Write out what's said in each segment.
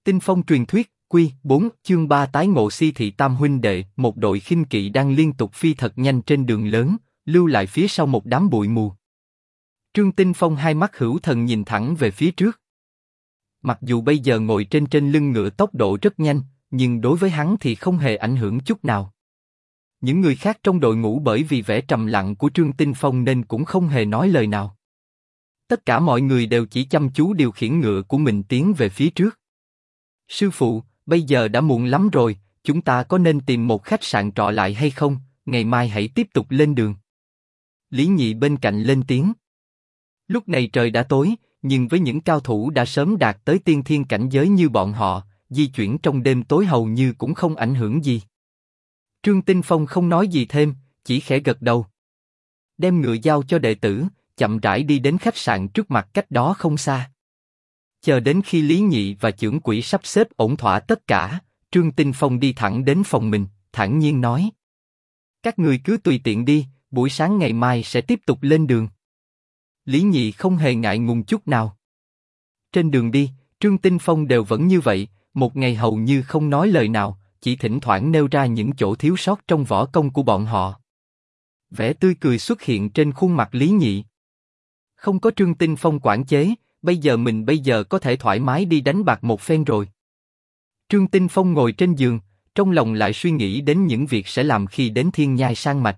Tinh Phong truyền thuyết, Quy 4, chương 3 tái ngộ Si Thị Tam huynh đệ. Một đội khinh kỵ đang liên tục phi thật nhanh trên đường lớn, lưu lại phía sau một đám bụi mù. Trương Tinh Phong hai mắt hữu thần nhìn thẳng về phía trước. Mặc dù bây giờ ngồi trên lưng ngựa tốc độ rất nhanh, nhưng đối với hắn thì không hề ảnh hưởng chút nào. Những người khác trong đội ngũ bởi vì vẻ trầm lặng của Trương Tinh Phong nên cũng không hề nói lời nào. Tất cả mọi người đều chỉ chăm chú điều khiển ngựa của mình tiến về phía trước. Sư phụ, bây giờ đã muộn lắm rồi, chúng ta có nên tìm một khách sạn trọ lại hay không? Ngày mai hãy tiếp tục lên đường. Lý Nhị bên cạnh lên tiếng. Lúc này trời đã tối, nhưng với những cao thủ đã sớm đạt tới tiên thiên cảnh giới như bọn họ, di chuyển trong đêm tối hầu như cũng không ảnh hưởng gì. Trương Tinh Phong không nói gì thêm, chỉ khẽ gật đầu. Đem ngựa giao cho đệ tử, chậm rãi đi đến khách sạn trước mặt cách đó không xa. Chờ đến khi Lý Nhị và Chưởng Quỷ sắp xếp ổn thỏa tất cả, Trương Tinh Phong đi thẳng đến phòng mình, thản nhiên nói: các người cứ tùy tiện đi, buổi sáng ngày mai sẽ tiếp tục lên đường. Lý Nhị không hề ngại ngùng chút nào. Trên đường đi, Trương Tinh Phong đều vẫn như vậy, một ngày hầu như không nói lời nào, chỉ thỉnh thoảng nêu ra những chỗ thiếu sót trong võ công của bọn họ. Vẻ tươi cười xuất hiện trên khuôn mặt Lý Nhị. Không có Trương Tinh Phong quản chế, mình bây giờ có thể thoải mái đi đánh bạc một phen rồi. Trương Tinh Phong ngồi trên giường, trong lòng lại suy nghĩ đến những việc sẽ làm khi đến Thiên Nhai Sang Mạch.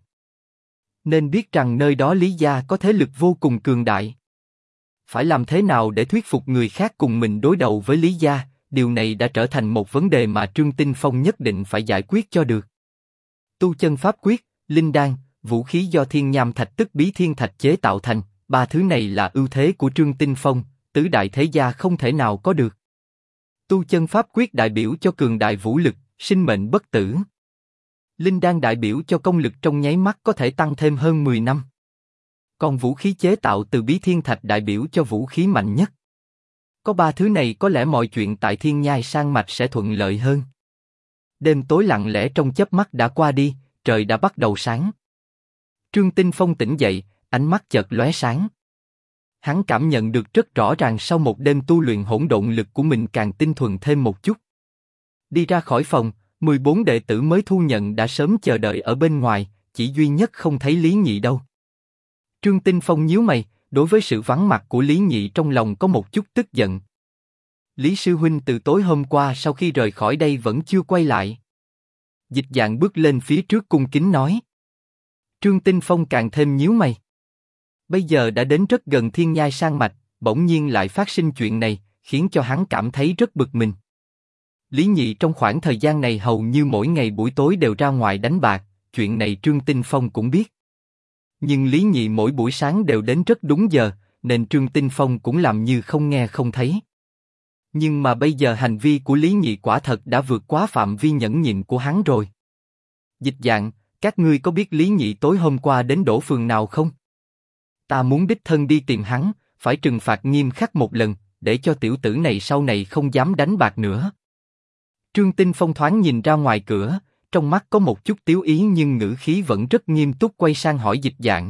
Nên biết rằng nơi đó Lý gia có thế lực vô cùng cường đại. Phải làm thế nào để thuyết phục người khác cùng mình đối đầu với Lý gia, điều này đã trở thành một vấn đề mà Trương Tinh Phong nhất định phải giải quyết cho được. Tu chân pháp quyết, linh đan, vũ khí do thiên nham thạch tức bí thiên thạch chế tạo thành, ba thứ này là ưu thế của Trương Tinh Phong, tứ đại thế gia không thể nào có được. Tu chân pháp quyết đại biểu cho cường đại vũ lực, sinh mệnh bất tử. Linh đan đại biểu cho công lực trong nháy mắt có thể tăng thêm hơn 10 năm. Còn vũ khí chế tạo từ bí thiên thạch đại biểu cho vũ khí mạnh nhất. Có ba thứ này có lẽ mọi chuyện tại Thiên Nhai Sang Mạch sẽ thuận lợi hơn. Đêm tối lặng lẽ trong chớp mắt đã qua đi, trời đã bắt đầu sáng. Trương Tinh Phong tỉnh dậy, ánh mắt chợt lóe sáng. Hắn cảm nhận được rất rõ ràng sau một đêm tu luyện hỗn độn lực của mình càng tinh thuần thêm một chút. Đi ra khỏi phòng, 14 đệ tử mới thu nhận đã sớm chờ đợi ở bên ngoài, chỉ duy nhất không thấy Lý Nhị đâu. Trương Tinh Phong nhíu mày, đối với sự vắng mặt của Lý Nhị trong lòng có một chút tức giận. Lý sư huynh từ tối hôm qua sau khi rời khỏi đây vẫn chưa quay lại. Dịch Dạng bước lên phía trước cung kính nói. Trương Tinh Phong càng thêm nhíu mày. Bây giờ đã đến rất gần Thiên Nhai Sang Mạch, bỗng nhiên lại phát sinh chuyện này, khiến cho hắn cảm thấy rất bực mình. Lý Nhị trong khoảng thời gian này hầu như mỗi ngày buổi tối đều ra ngoài đánh bạc, chuyện này Trương Tinh Phong cũng biết. Nhưng Lý Nhị mỗi buổi sáng đều đến rất đúng giờ, nên Trương Tinh Phong cũng làm như không nghe không thấy. Nhưng mà bây giờ hành vi của Lý Nhị quả thật đã vượt quá phạm vi nhẫn nhịn của hắn rồi. Dịch Dạng, các ngươi có biết Lý Nhị tối hôm qua đến đổ phường nào không? Ta muốn đích thân đi tìm hắn, phải trừng phạt nghiêm khắc một lần, để cho tiểu tử này sau này không dám đánh bạc nữa. Trương Tinh Phong thoáng nhìn ra ngoài cửa, trong mắt có một chút tiếu ý nhưng ngữ khí vẫn rất nghiêm túc, quay sang hỏi Dịch Dạng.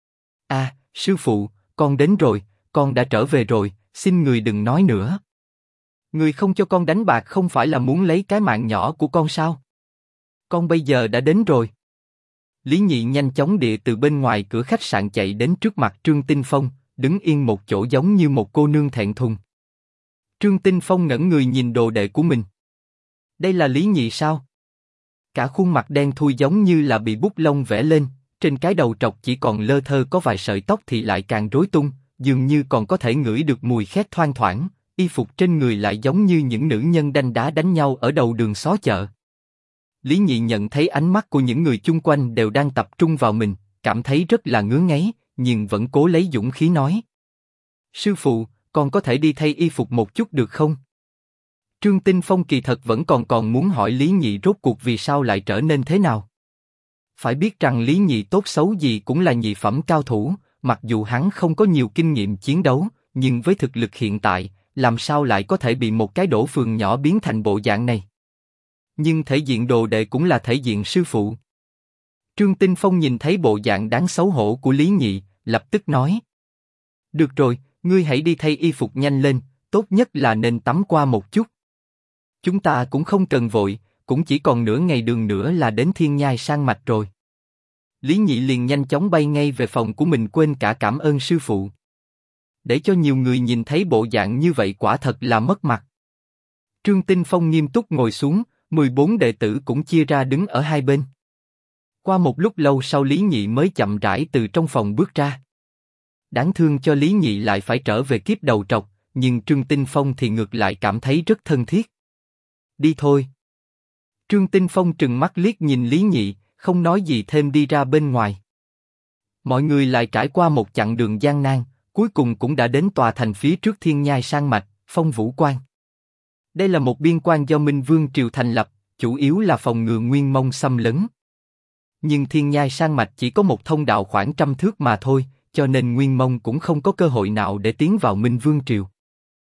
Sư phụ, con đến rồi, con đã trở về rồi, xin người đừng nói nữa. Người không cho con đánh bạc không phải là muốn lấy cái mạng nhỏ của con sao? Con bây giờ đã đến rồi. Lý Nhị nhanh chóng địa từ bên ngoài cửa khách sạn chạy đến trước mặt Trương Tinh Phong, đứng yên một chỗ giống như một cô nương thẹn thùng. Trương Tinh Phong ngẩn người nhìn đồ đệ của mình. Đây là Lý Nhị sao? Cả khuôn mặt đen thui giống như là bị bút lông vẽ lên, trên cái đầu trọc chỉ còn lơ thơ có vài sợi tóc thì lại càng rối tung, dường như còn có thể ngửi được mùi khét thoang thoảng, y phục trên người lại giống như những nữ nhân đanh đá đánh nhau ở đầu đường xó chợ. Lý Nhị nhận thấy ánh mắt của những người chung quanh đều đang tập trung vào mình, cảm thấy rất là ngứa ngáy, nhưng vẫn cố lấy dũng khí nói. Sư phụ, con có thể đi thay y phục một chút được không? Trương Tinh Phong kỳ thật vẫn còn muốn hỏi Lý Nhị rốt cuộc vì sao lại trở nên thế nào. Phải biết rằng Lý Nhị tốt xấu gì cũng là nhị phẩm cao thủ, mặc dù hắn không có nhiều kinh nghiệm chiến đấu, nhưng với thực lực hiện tại, làm sao lại có thể bị một cái đổ phường nhỏ biến thành bộ dạng này. Nhưng thể diện đồ đệ cũng là thể diện sư phụ. Trương Tinh Phong nhìn thấy bộ dạng đáng xấu hổ của Lý Nhị, lập tức nói. Được rồi, ngươi hãy đi thay y phục nhanh lên, tốt nhất là nên tắm qua một chút. Chúng ta cũng không cần vội, cũng chỉ còn nửa ngày đường nữa là đến Thiên Nhai Sang Mạch rồi. Lý Nhị liền nhanh chóng bay ngay về phòng của mình, quên cả cảm ơn sư phụ. Để cho nhiều người nhìn thấy bộ dạng như vậy quả thật là mất mặt. Trương Tinh Phong nghiêm túc ngồi xuống, 14 đệ tử cũng chia ra đứng ở hai bên. Qua một lúc lâu sau Lý Nhị mới chậm rãi từ trong phòng bước ra. Đáng thương cho Lý Nhị lại phải trở về kiếp đầu trọc, nhưng Trương Tinh Phong thì ngược lại cảm thấy rất thân thiết. Đi thôi. Trương Tinh Phong trừng mắt liếc nhìn Lý Nhị, không nói gì thêm đi ra bên ngoài. Mọi người lại trải qua một chặng đường gian nan, cuối cùng cũng đã đến tòa thành phía trước Thiên Nhai Sang Mạch, Phong Vũ Quan. Đây là một biên quan do Minh Vương triều thành lập, chủ yếu là phòng ngừa Nguyên Mông xâm lấn. Nhưng Thiên Nhai Sang Mạch chỉ có một thông đạo khoảng 100 thước mà thôi, cho nên Nguyên Mông cũng không có cơ hội nào để tiến vào Minh Vương triều.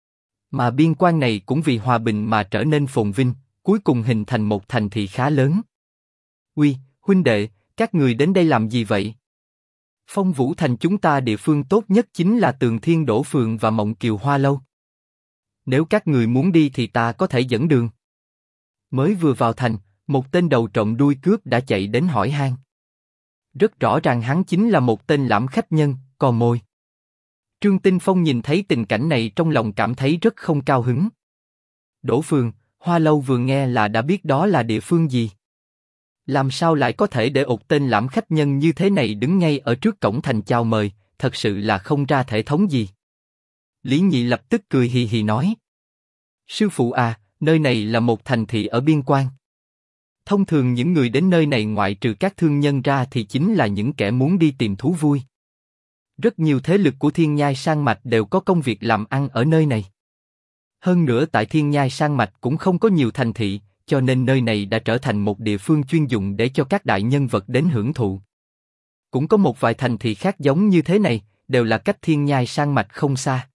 Mà biên quan này cũng vì hòa bình mà trở nên phồn vinh, cuối cùng hình thành một thành thị khá lớn. Uy, huynh đệ, các người đến đây làm gì vậy? Phong Vũ Thành chúng ta địa phương tốt nhất chính là Tường Thiên Đỗ Phường và Mộng Kiều Hoa Lâu. Nếu các người muốn đi thì ta có thể dẫn đường. Mới vừa vào thành, một tên đầu trộm đuôi cướp đã chạy đến hỏi han. Rất rõ ràng hắn chính là một tên lãm khách nhân, cò mồi. Trương Tinh Phong nhìn thấy tình cảnh này trong lòng cảm thấy rất không cao hứng. Đỗ Phường, Hoa Lâu vừa nghe là đã biết đó là địa phương gì. Làm sao lại có thể để một tên lãm khách nhân như thế này đứng ngay ở trước cổng thành chào mời, thật sự là không ra thể thống gì. Lý Nhị lập tức cười hì hì nói. Sư phụ à, nơi này là một thành thị ở biên quan. Thông thường những người đến nơi này ngoại trừ các thương nhân ra thì chính là những kẻ muốn đi tìm thú vui. Rất nhiều thế lực của Thiên Nhai Sang Mạch đều có công việc làm ăn ở nơi này. Hơn nữa tại Thiên Nhai Sang Mạch cũng không có nhiều thành thị, cho nên nơi này đã trở thành một địa phương chuyên dụng để cho các đại nhân vật đến hưởng thụ. Cũng có một vài thành thị khác giống như thế này, đều là cách Thiên Nhai Sang Mạch không xa.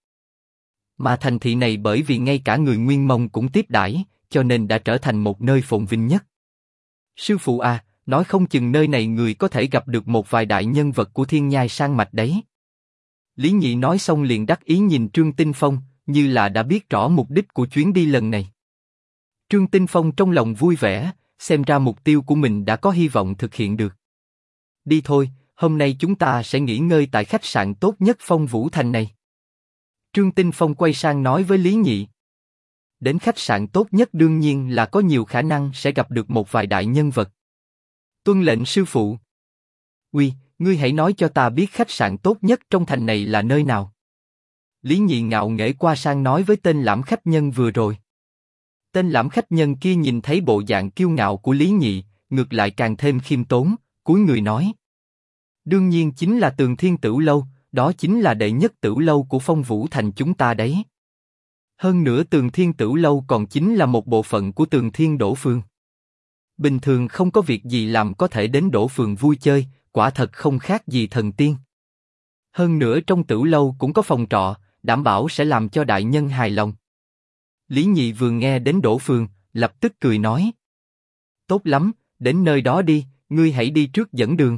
Mà thành thị này bởi vì ngay cả người Nguyên Mông cũng tiếp đãi, cho nên đã trở thành một nơi phồn vinh nhất. Sư phụ à, nói không chừng nơi này người có thể gặp được một vài đại nhân vật của Thiên Nhai Sang Mạch đấy. Lý Nhị nói xong liền đắc ý nhìn Trương Tinh Phong, như là đã biết rõ mục đích của chuyến đi lần này. Trương Tinh Phong trong lòng vui vẻ, xem ra mục tiêu của mình đã có hy vọng thực hiện được. Đi thôi, hôm nay chúng ta sẽ nghỉ ngơi tại khách sạn tốt nhất Phong Vũ Thành này. Trương Tinh Phong quay sang nói với Lý Nhị. Đến khách sạn tốt nhất đương nhiên là có nhiều khả năng sẽ gặp được một vài đại nhân vật. Tuân lệnh sư phụ. Uy, ngươi hãy nói cho ta biết khách sạn tốt nhất trong thành này là nơi nào. Lý Nhị ngạo nghễ qua sang nói với tên lãm khách nhân vừa rồi. Tên lãm khách nhân kia nhìn thấy bộ dạng kiêu ngạo của Lý Nhị, ngược lại càng thêm khiêm tốn, cúi người nói. Đương nhiên chính là Tường Thiên Tửu Lâu, đó chính là đệ nhất tửu lâu của Phong Vũ Thành chúng ta đấy. Hơn nữa Tường Thiên Tửu Lâu còn chính là một bộ phận của Tường Thiên Đỗ Phường. Bình thường không có việc gì làm có thể đến Đỗ Phường vui chơi, quả thật không khác gì thần tiên. Hơn nữa trong tửu lâu cũng có phòng trọ, đảm bảo sẽ làm cho đại nhân hài lòng. Lý Nhị vừa nghe đến Đỗ Phường, lập tức cười nói. Tốt lắm, đến nơi đó đi, ngươi hãy đi trước dẫn đường.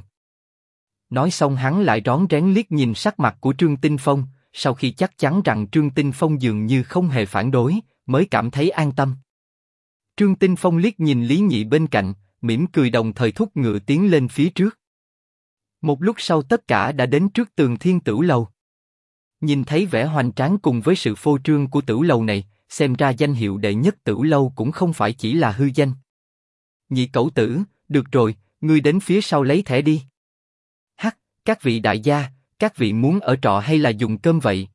Nói xong hắn lại rón rén liếc nhìn sắc mặt của Trương Tinh Phong, sau khi chắc chắn rằng Trương Tinh Phong dường như không hề phản đối, mới cảm thấy an tâm. Trương Tinh Phong liếc nhìn Lý Nhị bên cạnh, mỉm cười đồng thời thúc ngựa tiến lên phía trước. Một lúc sau tất cả đã đến trước Tường Thiên Tửu Lâu. Nhìn thấy vẻ hoành tráng cùng với sự phô trương của tửu lâu này, xem ra danh hiệu đệ nhất tửu lâu cũng không phải chỉ là hư danh. Nhị cẩu tử, được rồi, ngươi đến phía sau lấy thẻ đi. Hắc, các vị đại gia, các vị muốn ở trọ hay là dùng cơm vậy?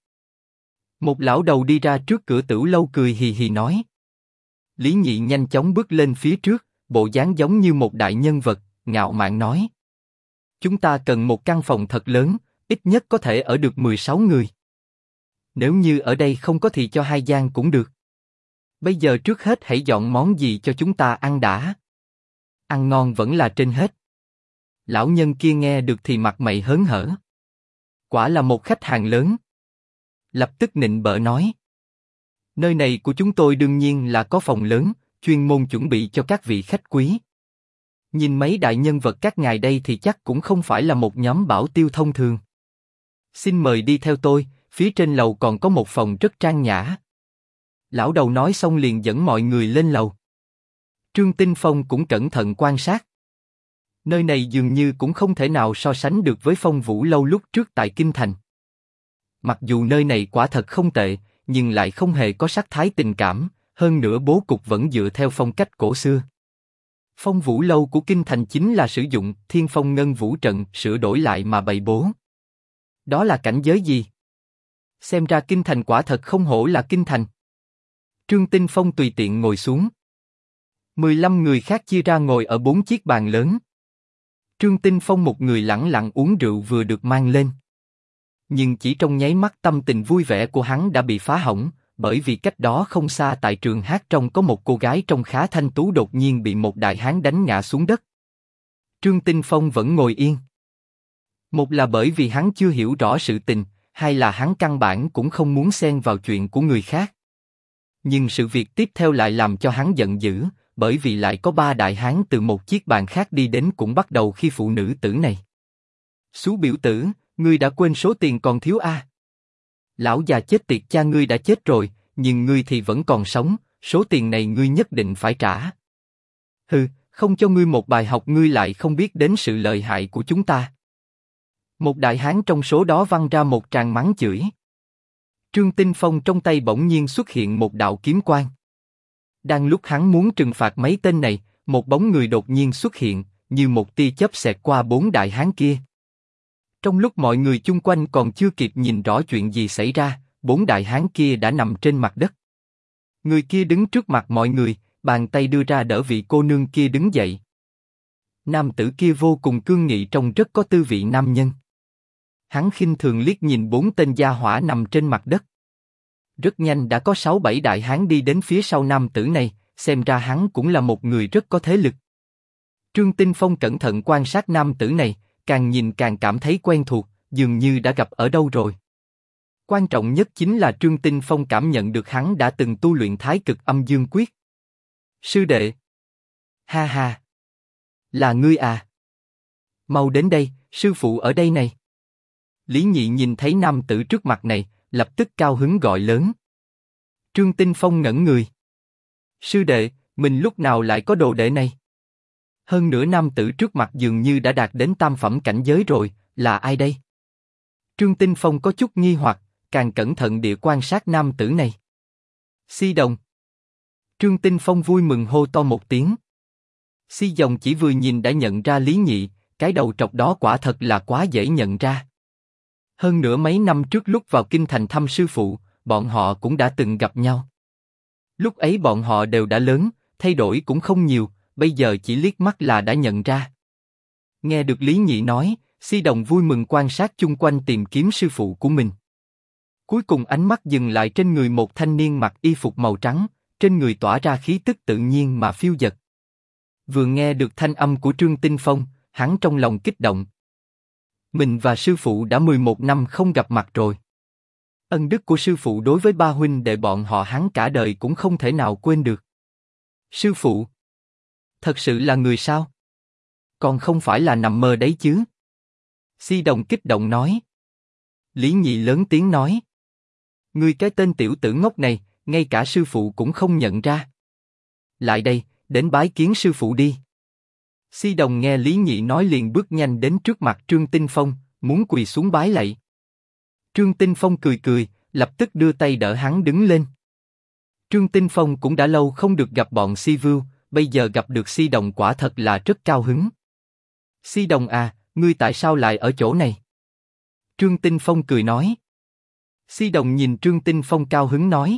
Một lão đầu đi ra trước cửa tửu lâu cười hì hì nói. Lý Nhị nhanh chóng bước lên phía trước, bộ dáng giống như một đại nhân vật, ngạo mạn nói. Chúng ta cần một căn phòng thật lớn, ít nhất có thể ở được 16 người. Nếu như ở đây không có thì cho 2 gian cũng được. Bây giờ trước hết hãy dọn món gì cho chúng ta ăn đã. Ăn ngon vẫn là trên hết. Lão nhân kia nghe được thì mặt mày hớn hở. Quả là một khách hàng lớn. Lập tức nịnh bợ nói. Nơi này của chúng tôi đương nhiên là có phòng lớn, chuyên môn chuẩn bị cho các vị khách quý. Nhìn mấy đại nhân vật các ngài đây thì chắc cũng không phải là một nhóm bảo tiêu thông thường. Xin mời đi theo tôi, phía trên lầu còn có một phòng rất trang nhã. Lão đầu nói xong liền dẫn mọi người lên lầu. Trương Tinh Phong cũng cẩn thận quan sát. Nơi này dường như cũng không thể nào so sánh được với Phong Vũ Lâu lúc trước tại Kinh Thành. Mặc dù nơi này quả thật không tệ, nhưng lại không hề có sắc thái tình cảm, hơn nữa bố cục vẫn dựa theo phong cách cổ xưa. Phong Vũ Lâu của Kinh Thành chính là sử dụng Thiên Phong Ngân Vũ trận sửa đổi lại mà bày bố. Đó là cảnh giới gì? Xem ra Kinh Thành quả thật không hổ là Kinh Thành. Trương Tinh Phong tùy tiện ngồi xuống. 15 người khác chia ra ngồi ở 4 chiếc bàn lớn. Trương Tinh Phong một người lẳng lặng uống rượu vừa được mang lên. Nhưng chỉ trong nháy mắt tâm tình vui vẻ của hắn đã bị phá hỏng, bởi vì cách đó không xa tại trường hát trong có một cô gái trông khá thanh tú đột nhiên bị một đại hán đánh ngã xuống đất. Trương Tinh Phong vẫn ngồi yên. Một là bởi vì hắn chưa hiểu rõ sự tình, hai là hắn căn bản cũng không muốn xen vào chuyện của người khác. Nhưng sự việc tiếp theo lại làm cho hắn giận dữ, bởi vì lại có 3 đại hán từ một chiếc bàn khác đi đến cũng bắt đầu khi phụ nữ tử này. Xú biểu tử, ngươi đã quên số tiền còn thiếu a? Lão già chết tiệt, cha ngươi đã chết rồi, nhưng ngươi thì vẫn còn sống, số tiền này ngươi nhất định phải trả. Hừ, không cho ngươi một bài học ngươi lại không biết đến sự lợi hại của chúng ta. Một đại hán trong số đó văng ra một tràng mắng chửi. Trương Tinh Phong trong tay bỗng nhiên xuất hiện một đạo kiếm quang. Đang lúc hắn muốn trừng phạt mấy tên này, một bóng người đột nhiên xuất hiện, như một tia chớp xẹt qua 4 đại hán kia. Trong lúc mọi người chung quanh còn chưa kịp nhìn rõ chuyện gì xảy ra, 4 đại hán kia đã nằm trên mặt đất. Người kia đứng trước mặt mọi người, bàn tay đưa ra đỡ vị cô nương kia đứng dậy. Nam tử kia vô cùng cương nghị, trông rất có tư vị nam nhân. Hắn khinh thường liếc nhìn 4 tên gia hỏa nằm trên mặt đất. Rất nhanh đã có 6-7 đại hán đi đến phía sau nam tử này, xem ra hắn cũng là một người rất có thế lực. Trương Tinh Phong cẩn thận quan sát nam tử này, càng nhìn càng cảm thấy quen thuộc, dường như đã gặp ở đâu rồi. Quan trọng nhất chính là Trương Tinh Phong cảm nhận được hắn đã từng tu luyện Thái Cực Âm Dương Quyết. Sư đệ. Ha ha. Là ngươi à? Mau đến đây, sư phụ ở đây này. Lý Nhị nhìn thấy nam tử trước mặt này, lập tức cao hứng gọi lớn. Trương Tinh Phong ngẩn người. Sư đệ, mình lúc nào lại có đồ đệ này? Hơn nữa nam tử trước mặt dường như đã đạt đến tam phẩm cảnh giới rồi, là ai đây? Trương Tinh Phong có chút nghi hoặc, càng cẩn thận địa quan sát nam tử này. Si Đồng. Trương Tinh Phong vui mừng hô to một tiếng. Si Đồng chỉ vừa nhìn đã nhận ra Lý Nhị, cái đầu trọc đó quả thật là quá dễ nhận ra. Hơn nữa mấy năm trước lúc vào Kinh Thành thăm sư phụ, bọn họ cũng đã từng gặp nhau. Lúc ấy bọn họ đều đã lớn, thay đổi cũng không nhiều, bây giờ chỉ liếc mắt là đã nhận ra. Nghe được Lý Nhị nói, Si Đồng vui mừng quan sát chung quanh tìm kiếm sư phụ của mình. Cuối cùng ánh mắt dừng lại trên người một thanh niên mặc y phục màu trắng, trên người tỏa ra khí tức tự nhiên mà phiêu dật. Vừa nghe được thanh âm của Trương Tinh Phong, hắn trong lòng kích động. Mình và sư phụ đã 11 năm không gặp mặt rồi. Ân đức của sư phụ đối với ba huynh đệ bọn họ hắn cả đời cũng không thể nào quên được. Sư phụ, thật sự là người sao? Còn không phải là nằm mơ đấy chứ? Si Đồng kích động nói. Lý Nhị lớn tiếng nói. Ngươi cái tên tiểu tử ngốc này, ngay cả sư phụ cũng không nhận ra. Lại đây, đến bái kiến sư phụ đi. Si Đồng nghe Lý Nhị nói liền bước nhanh đến trước mặt Trương Tinh Phong, muốn quỳ xuống bái lạy. Trương Tinh Phong cười cười, lập tức đưa tay đỡ hắn đứng lên. Trương Tinh Phong cũng đã lâu không được gặp bọn Si Vưu, bây giờ gặp được Si Đồng quả thật là rất cao hứng. Si Đồng à, ngươi tại sao lại ở chỗ này? Trương Tinh Phong cười nói. Si Đồng nhìn Trương Tinh Phong cao hứng nói.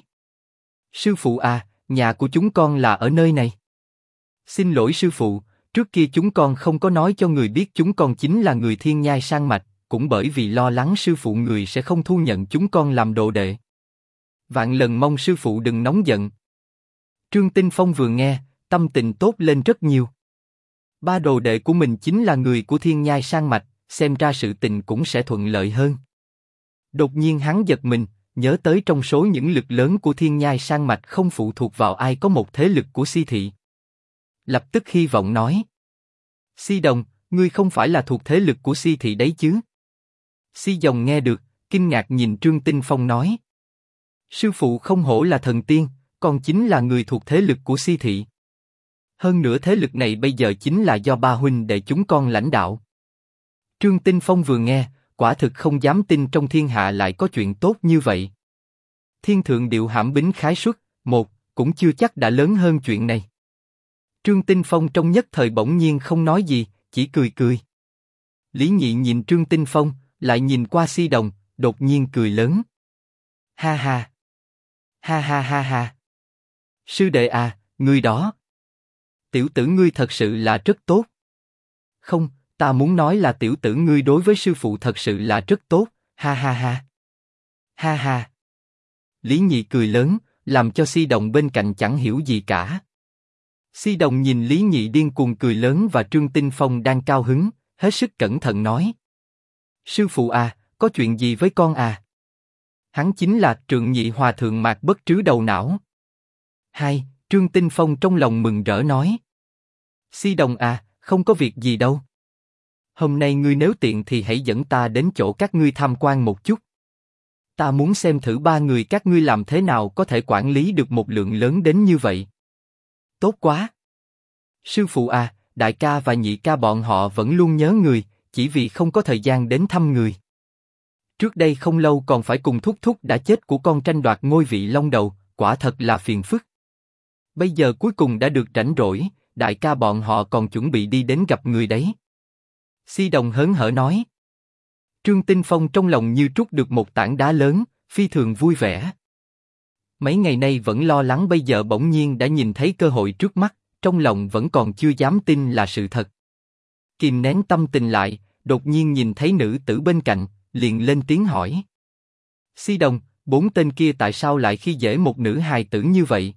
Sư phụ à, nhà của chúng con là ở nơi này. Xin lỗi sư phụ, trước kia chúng con không có nói cho người biết chúng con chính là người Thiên Nhai Sang Mạch, cũng bởi vì lo lắng sư phụ người sẽ không thu nhận chúng con làm đồ đệ. Vạn lần mong sư phụ đừng nóng giận. Trương Tinh Phong vừa nghe, tâm tình tốt lên rất nhiều. Ba đồ đệ của mình chính là người của Thiên Nhai Sang Mạch, xem ra sự tình cũng sẽ thuận lợi hơn. Đột nhiên hắn giật mình, nhớ tới trong số những lực lớn của Thiên Nhai Sang Mạch không phụ thuộc vào ai có một thế lực của Si thị. Lập tức hy vọng nói. Si Đồng, ngươi không phải là thuộc thế lực của Si thị đấy chứ? Si Đồng nghe được, kinh ngạc nhìn Trương Tinh Phong nói. Sư phụ không hổ là thần tiên, con chính là người thuộc thế lực của Si thị. Hơn nữa thế lực này bây giờ chính là do ba huynh đệ chúng con lãnh đạo. Trương Tinh Phong vừa nghe, quả thực không dám tin trong thiên hạ lại có chuyện tốt như vậy. Thiên thượng điệu hãm bính khái xuất, một, cũng chưa chắc đã lớn hơn chuyện này. Trương Tinh Phong trong nhất thời bỗng nhiên không nói gì, chỉ cười cười. Lý Nhị nhìn Trương Tinh Phong, lại nhìn qua Si Đồng, đột nhiên cười lớn. Ha ha! Ha ha ha ha! Sư đệ à, ngươi đó! Tiểu tử ngươi thật sự là rất tốt. Không, ta muốn nói là tiểu tử ngươi đối với sư phụ thật sự là rất tốt, ha ha ha! Ha ha! Lý Nhị cười lớn, làm cho Si Đồng bên cạnh chẳng hiểu gì cả. Si Đồng nhìn Lý Nhị điên cuồng cười lớn và Trương Tinh Phong đang cao hứng, hết sức cẩn thận nói. Sư phụ à, có chuyện gì với con à? Hắn chính là Trượng Nhị Hòa Thượng Mạc Bất Trứ đầu não. Hai, Trương Tinh Phong trong lòng mừng rỡ nói. Si Đồng à, không có việc gì đâu. Hôm nay ngươi nếu tiện thì hãy dẫn ta đến chỗ các ngươi tham quan một chút. Ta muốn xem thử ba người các ngươi làm thế nào có thể quản lý được một lượng lớn đến như vậy. Tốt quá. Sư phụ à, đại ca và nhị ca bọn họ vẫn luôn nhớ người, chỉ vì không có thời gian đến thăm người. Trước đây không lâu còn phải cùng thúc thúc đã chết của con tranh đoạt ngôi vị Long Đầu, quả thật là phiền phức. Bây giờ cuối cùng đã được rảnh rỗi, đại ca bọn họ còn chuẩn bị đi đến gặp người đấy. Si Đồng hớn hở nói. Trương Tinh Phong trong lòng như trút được một tảng đá lớn, phi thường vui vẻ. Mấy ngày nay vẫn lo lắng bây giờ bỗng nhiên đã nhìn thấy cơ hội trước mắt, trong lòng vẫn còn chưa dám tin là sự thật. Kìm nén tâm tình lại, đột nhiên nhìn thấy nữ tử bên cạnh, liền lên tiếng hỏi. Si Đồng, bốn tên kia tại sao lại khi dễ một nữ hài tử như vậy?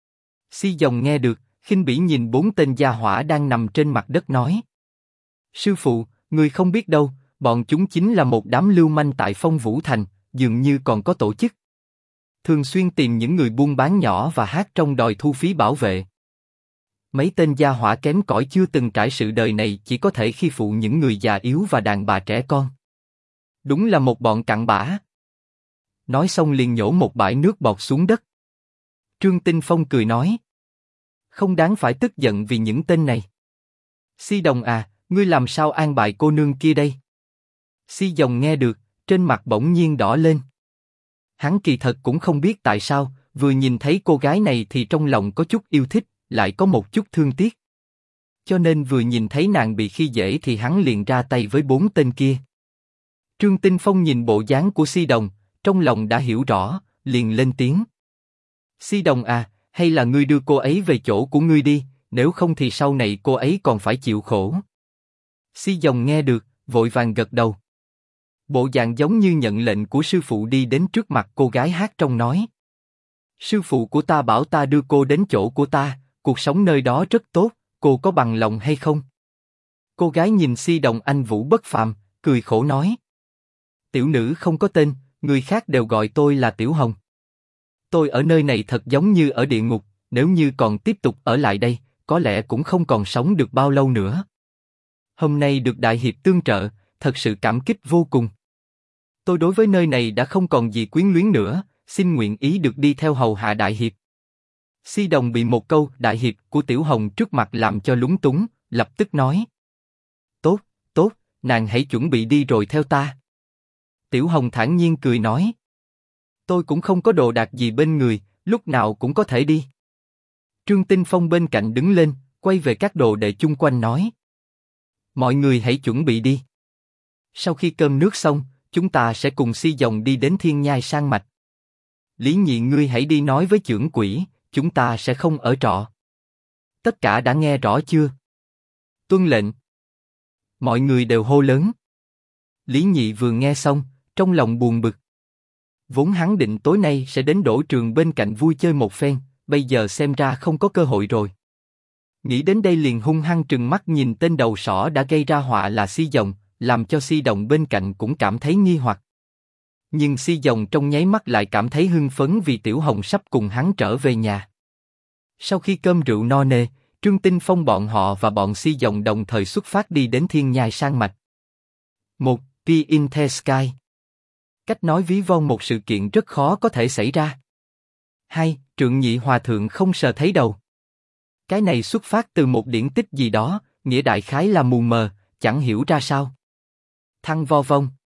Si Đồng nghe được, khinh bỉ nhìn bốn tên gia hỏa đang nằm trên mặt đất nói. Sư phụ, người không biết đâu, bọn chúng chính là một đám lưu manh tại Phong Vũ Thành, dường như còn có tổ chức. Thường xuyên tìm những người buôn bán nhỏ và hát trong đòi thu phí bảo vệ. Mấy tên gia hỏa kém cỏi chưa từng trải sự đời này chỉ có thể khi phụ những người già yếu và đàn bà trẻ con. Đúng là một bọn cặn bã. Nói xong liền nhổ một bãi nước bọt xuống đất. Trương Tinh Phong cười nói. Không đáng phải tức giận vì những tên này. Si Đồng à, ngươi làm sao an bài cô nương kia đây? Si Đồng nghe được, trên mặt bỗng nhiên đỏ lên. Hắn kỳ thật cũng không biết tại sao, vừa nhìn thấy cô gái này thì trong lòng có chút yêu thích, lại có một chút thương tiếc. Cho nên vừa nhìn thấy nàng bị khi dễ thì hắn liền ra tay với bốn tên kia. Trương Tinh Phong nhìn bộ dáng của Si Đồng, trong lòng đã hiểu rõ, liền lên tiếng. Si Đồng à, hay là ngươi đưa cô ấy về chỗ của ngươi đi, nếu không thì sau này cô ấy còn phải chịu khổ. Si Đồng nghe được, vội vàng gật đầu. Bộ dạng giống như nhận lệnh của sư phụ đi đến trước mặt cô gái hát trong nói. Sư phụ của ta bảo ta đưa cô đến chỗ của ta, cuộc sống nơi đó rất tốt, cô có bằng lòng hay không? Cô gái nhìn Si Đồng anh vũ bất phàm, cười khổ nói. Tiểu nữ không có tên, người khác đều gọi tôi là Tiểu Hồng. Tôi ở nơi này thật giống như ở địa ngục, nếu như còn tiếp tục ở lại đây, có lẽ cũng không còn sống được bao lâu nữa. Hôm nay được đại hiệp tương trợ, thật sự cảm kích vô cùng. Tôi đối với nơi này đã không còn gì quyến luyến nữa, xin nguyện ý được đi theo hầu hạ đại hiệp. Si Đồng bị một câu đại hiệp của Tiểu Hồng trước mặt làm cho lúng túng, lập tức nói. Tốt, tốt, nàng hãy chuẩn bị đi rồi theo ta. Tiểu Hồng thản nhiên cười nói. Tôi cũng không có đồ đạc gì bên người, lúc nào cũng có thể đi. Trương Tinh Phong bên cạnh đứng lên, quay về các đồ đệ chung quanh nói. Mọi người hãy chuẩn bị đi. Sau khi cơm nước xong, chúng ta sẽ cùng Si Đồng đi đến Thiên Nhai Sang Mạch. Lý Nhị ngươi hãy đi nói với chưởng quỷ, chúng ta sẽ không ở trọ. Tất cả đã nghe rõ chưa? Tuân lệnh. Mọi người đều hô lớn. Lý Nhị vừa nghe xong, trong lòng buồn bực. Vốn hắn định tối nay sẽ đến đổ trường bên cạnh vui chơi một phen, bây giờ xem ra không có cơ hội rồi. Nghĩ đến đây liền hung hăng trừng mắt nhìn tên đầu sỏ đã gây ra họa là Si Đồng, làm cho Si Đồng bên cạnh cũng cảm thấy nghi hoặc. Nhưng Si Đồng trong nháy mắt lại cảm thấy hưng phấn vì Tiểu Hồng sắp cùng hắn trở về nhà. Sau khi cơm rượu no nê, Trương Tinh Phong bọn họ và bọn Si Đồng đồng thời xuất phát đi đến Thiên Nhai Sang Mạch. Một, Pie in the Sky. Cách nói ví von một sự kiện rất khó có thể xảy ra. Hay, Trượng Nhị Hòa Thượng không sờ thấy đầu. Cái này xuất phát từ một điển tích gì đó, nghĩa đại khái là mù mờ, chẳng hiểu ra sao. Thăng Vo Vong